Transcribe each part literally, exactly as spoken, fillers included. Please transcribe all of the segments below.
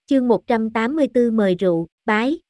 Chương một trăm tám mươi tư mời rượu, bái.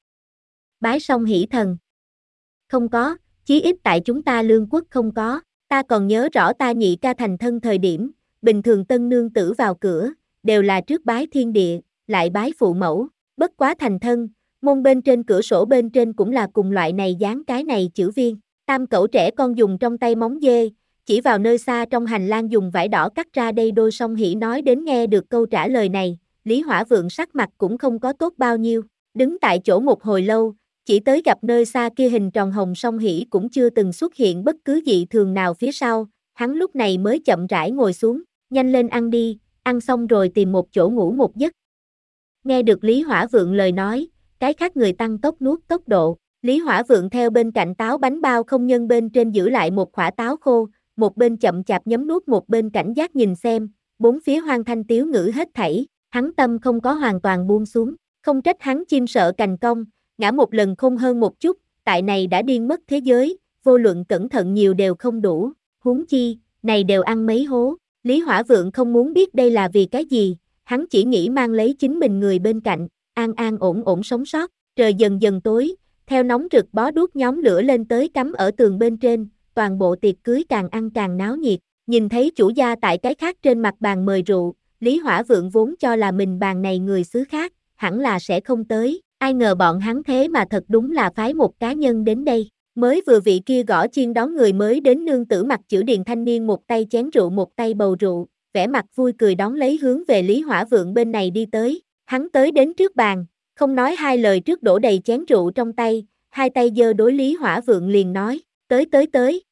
Bái xong hỷ thần. Không có, chí ít tại chúng ta Lương quốc không có, ta còn nhớ rõ ta nhị ca thành thân thời điểm, bình thường tân nương tử vào cửa, đều là trước bái thiên địa, lại bái phụ mẫu, bất quá thành thân, môn bên trên cửa sổ bên trên cũng là cùng loại này dán cái này chữ viên, tam cẩu trẻ con dùng trong tay móng dê, chỉ vào nơi xa trong hành lang dùng vải đỏ cắt ra đây đôi song hỷ nói đến nghe được câu trả lời này, Lý Hỏa Vượng sắc mặt cũng không có tốt bao nhiêu, đứng tại chỗ một hồi lâu, chỉ tới gặp nơi xa kia hình tròn hồng song hỷ cũng chưa từng xuất hiện bất cứ dị thường nào phía sau, hắn lúc này mới chậm rãi ngồi xuống, nhanh lên ăn đi, ăn xong rồi tìm một chỗ ngủ một giấc. Nghe được Lý Hỏa Vượng lời nói, cái khác người tăng tốc nuốt tốc độ, Lý Hỏa Vượng theo bên cạnh táo bánh bao không nhân bên trên giữ lại một quả táo khô, một bên chậm chạp nhấm nuốt một bên cảnh giác nhìn xem, bốn phía hoang thanh tiếu ngữ hết thảy, hắn tâm không có hoàn toàn buông xuống, không trách hắn chim sợ cành cong, ngã một lần không hơn một chút, tại này đã điên mất thế giới, vô luận cẩn thận nhiều đều không đủ, huống chi, này đều ăn mấy hố, Lý Hỏa Vượng không muốn biết đây là vì cái gì, hắn chỉ nghĩ mang lấy chính mình người bên cạnh, an an ổn ổn sống sót, trời dần dần tối, theo nóng rực bó đuốc nhóm lửa lên tới cắm ở tường bên trên, toàn bộ tiệc cưới càng ăn càng náo nhiệt, nhìn thấy chủ gia tại cái khác trên mặt bàn mời rượu, Lý Hỏa Vượng vốn cho là mình bàn này người xứ khác, hẳn là sẽ không tới, ai ngờ bọn hắn thế mà thật đúng là phái một cá nhân đến đây, mới vừa vị kia gõ chiên đón người mới đến nương tử mặt chữ điền thanh niên một tay chén rượu một tay bầu rượu, vẻ mặt vui cười đón lấy hướng về Lý Hỏa Vượng bên này đi tới, hắn tới đến trước bàn, không nói hai lời trước đổ đầy chén rượu trong tay, hai tay giơ đối Lý Hỏa Vượng liền nói, tới tới tới.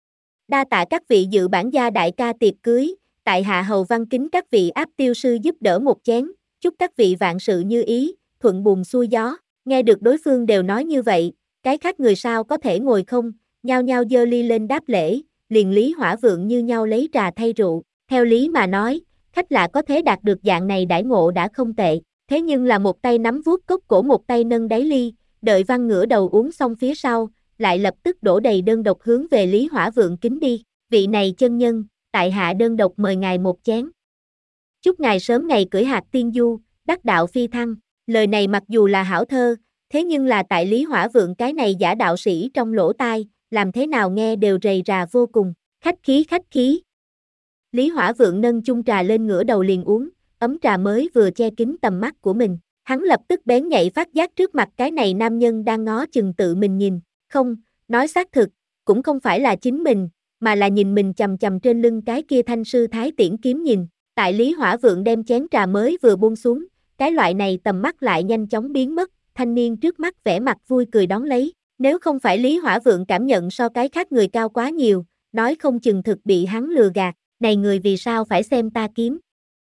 Đa tạ các vị dự bản gia đại ca tiệc cưới, tại hạ hầu văn kính các vị áp tiêu sư giúp đỡ một chén, chúc các vị vạn sự như ý, thuận buồm xuôi gió, nghe được đối phương đều nói như vậy, cái khác người sao có thể ngồi không, nhao nhao giơ ly lên đáp lễ, liền Lý Hỏa Vượng như nhau lấy trà thay rượu, theo lý mà nói, khách lạ có thể đạt được dạng này đãi ngộ đã không tệ, thế nhưng là một tay nắm vuốt cốc cổ một tay nâng đáy ly, đợi văn ngửa đầu uống xong phía sau, lại lập tức đổ đầy đơn độc hướng về Lý Hỏa Vượng kính đi, vị này chân nhân, tại hạ đơn độc mời ngài một chén. Chúc ngài sớm ngày cưỡi hạc tiên du, đắc đạo phi thăng, lời này mặc dù là hảo thơ, thế nhưng là tại Lý Hỏa Vượng cái này giả đạo sĩ trong lỗ tai, làm thế nào nghe đều rầy rà vô cùng, khách khí khách khí. Lý Hỏa Vượng nâng chung trà lên ngửa đầu liền uống, ấm trà mới vừa che kín tầm mắt của mình, hắn lập tức bén nhạy phát giác trước mặt cái này nam nhân đang ngó chừng tự mình nhìn, không, nói xác thực, cũng không phải là chính mình, mà là nhìn mình chầm chầm trên lưng cái kia thanh sư thái tiễn kiếm nhìn, tại Lý Hỏa Vượng đem chén trà mới vừa buông xuống, cái loại này tầm mắt lại nhanh chóng biến mất, thanh niên trước mắt vẻ mặt vui cười đón lấy, nếu không phải Lý Hỏa Vượng cảm nhận so cái khác người cao quá nhiều, nói không chừng thực bị hắn lừa gạt, này người vì sao phải xem ta kiếm.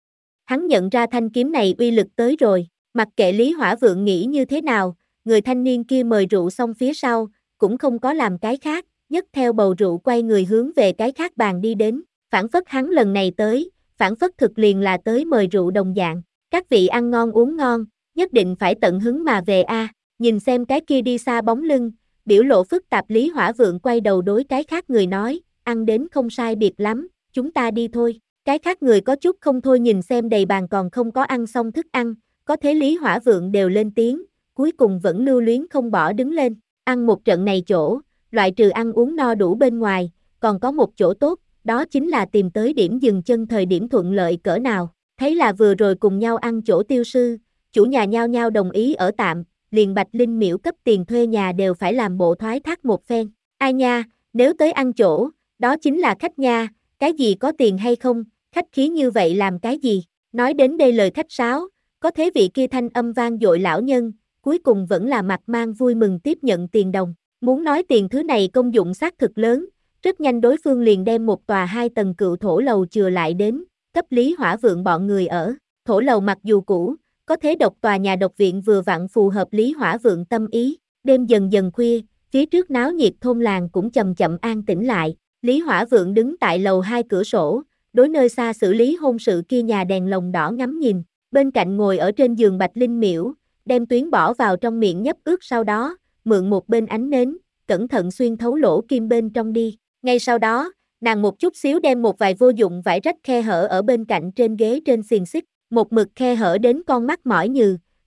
Hắn nhận ra thanh kiếm này uy lực tới rồi, mặc kệ Lý Hỏa Vượng nghĩ như thế nào, người thanh niên kia mời rượu xong phía sau, cũng không có làm cái khác, nhấc theo bầu rượu quay người hướng về cái khác bàn đi đến, phản phất hắn lần này tới, phản phất thực liền là tới mời rượu đồng dạng, các vị ăn ngon uống ngon, nhất định phải tận hứng mà về a. Nhìn xem cái kia đi xa bóng lưng, biểu lộ phức tạp Lý Hỏa Vượng quay đầu đối cái khác người nói, ăn đến không sai biệt lắm, chúng ta đi thôi, cái khác người có chút không thôi nhìn xem đầy bàn còn không có ăn xong thức ăn, có thế Lý Hỏa Vượng đều lên tiếng, cuối cùng vẫn lưu luyến không bỏ đứng lên, ăn một trận này chỗ, loại trừ ăn uống no đủ bên ngoài, còn có một chỗ tốt, đó chính là tìm tới điểm dừng chân thời điểm thuận lợi cỡ nào, thấy là vừa rồi cùng nhau ăn chỗ tiêu sư, chủ nhà nhau nhau đồng ý ở tạm, liền Bạch Linh miễu cấp tiền thuê nhà đều phải làm bộ thoái thác một phen, ai nha, nếu tới ăn chỗ, đó chính là khách nha, cái gì có tiền hay không, khách khí như vậy làm cái gì, nói đến đây lời khách sáo, có thế vị kia thanh âm vang dội lão nhân, cuối cùng vẫn là mặt mang vui mừng tiếp nhận tiền đồng, muốn nói tiền thứ này công dụng xác thực lớn, rất nhanh đối phương liền đem một tòa hai tầng cựu thổ lầu chừa lại đến, cấp Lý Hỏa Vượng bọn người ở, thổ lầu mặc dù cũ, có thế độc tòa nhà độc viện vừa vặn phù hợp Lý Hỏa Vượng tâm ý, đêm dần dần khuya, phía trước náo nhiệt thôn làng cũng chậm chậm an tĩnh lại, Lý Hỏa Vượng đứng tại lầu hai cửa sổ, đối nơi xa xử lý hôn sự kia nhà đèn lồng đỏ ngắm nhìn, bên cạnh ngồi ở trên giường Bạch Linh miễu, đem tuyến bỏ vào trong miệng nhấp ướt sau đó, mượn một bên ánh nến, cẩn thận xuyên thấu lỗ kim bên trong đi, ngay sau đó, nàng một chút xíu đem một vài vô dụng vải rách khe hở ở bên cạnh trên ghế trên xiềng xích, một mực khe hở đến con mắt mỏi nhừ,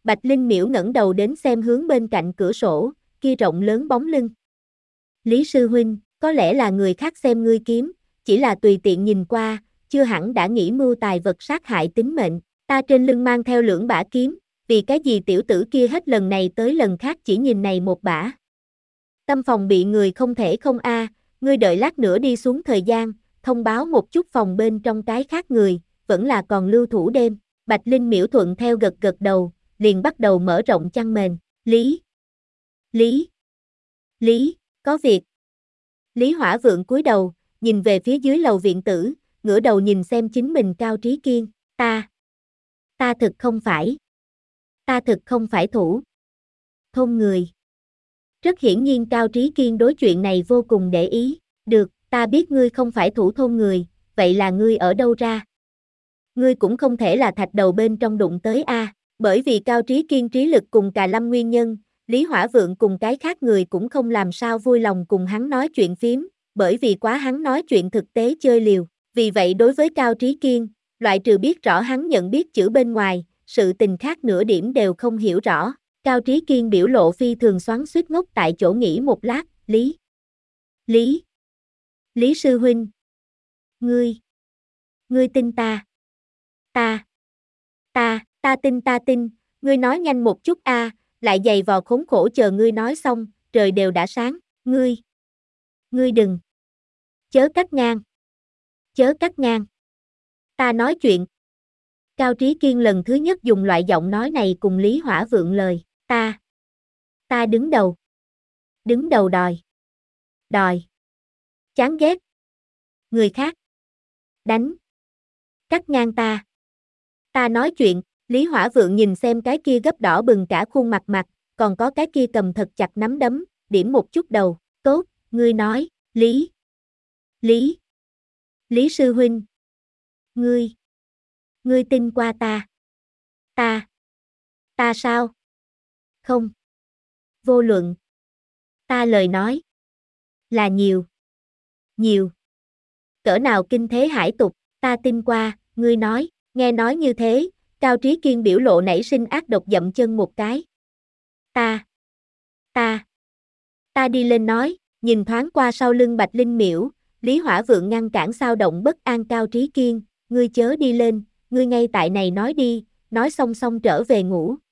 Bạch Linh Miễu ngẩng đầu đến xem hướng bên cạnh cửa sổ, kia rộng lớn bóng lưng. Lý sư huynh, có lẽ là người khác xem ngươi kiếm, chỉ là tùy tiện nhìn qua, chưa hẳn đã nghĩ mưu tài vật sát hại tính mệnh, ta trên lưng mang theo lưỡng bả kiếm, vì cái gì tiểu tử kia hết lần này tới lần khác chỉ nhìn này một bả. Tâm phòng bị người không thể không a, ngươi đợi lát nữa đi xuống thời gian, thông báo một chút phòng bên trong cái khác người, vẫn là còn lưu thủ đêm. Bạch Linh Miễu thuận theo gật gật đầu, liền bắt đầu mở rộng chăn mền. Lý, Lý, Lý, có việc. Lý Hỏa Vượng cúi đầu, nhìn về phía dưới lầu viện tử, ngửa đầu nhìn xem chính mình Cao Trí Kiên, ta, ta thực không phải, ta thực không phải thủ thôn người. Rất hiển nhiên Cao Trí Kiên đối chuyện này vô cùng để ý, được, ta biết ngươi không phải thủ thôn người, vậy là ngươi ở đâu ra? Ngươi cũng không thể là thạch đầu bên trong đụng tới a, bởi vì Cao Trí Kiên trí lực cùng Cà Lâm nguyên nhân, Lý Hỏa Vượng cùng cái khác người cũng không làm sao vui lòng cùng hắn nói chuyện phím, bởi vì quá hắn nói chuyện thực tế chơi liều, vì vậy đối với Cao Trí Kiên, loại trừ biết rõ hắn nhận biết chữ bên ngoài, sự tình khác nửa điểm đều không hiểu rõ. Cao Trí Kiên biểu lộ phi thường xoắn xuýt ngốc tại chỗ nghỉ một lát, Lý, Lý, Lý sư huynh, ngươi, ngươi tin ta, ta, ta, ta tin ta tin, ngươi nói nhanh một chút a, lại giày vò khốn khổ chờ ngươi nói xong, trời đều đã sáng, ngươi, ngươi đừng, chớ cắt ngang, chớ cắt ngang, ta nói chuyện. Cao Trí Kiên lần thứ nhất dùng loại giọng nói này cùng Lý Hỏa Vượng lời, ta, ta đứng đầu, đứng đầu đòi, đòi, chán ghét, người khác, đánh, cắt ngang ta, ta nói chuyện. Lý Hỏa Vượng nhìn xem cái kia gấp đỏ bừng cả khuôn mặt mặt, còn có cái kia cầm thật chặt nắm đấm, điểm một chút đầu, tốt, ngươi nói, Lý, Lý, Lý sư huynh, ngươi, ngươi tin qua ta, ta, ta sao? Không, vô luận, ta lời nói, là nhiều, nhiều, cỡ nào kinh thế hải tục, ta tin qua, ngươi nói, nghe nói như thế. Cao Trí Kiên biểu lộ nảy sinh ác độc dậm chân một cái. Ta, ta, ta đi lên nói, nhìn thoáng qua sau lưng Bạch Linh Miễu, Lý Hỏa Vượng ngăn cản sao động bất an Cao Trí Kiên, ngươi chớ đi lên, ngươi ngay tại này nói đi, nói xong xong trở về ngủ.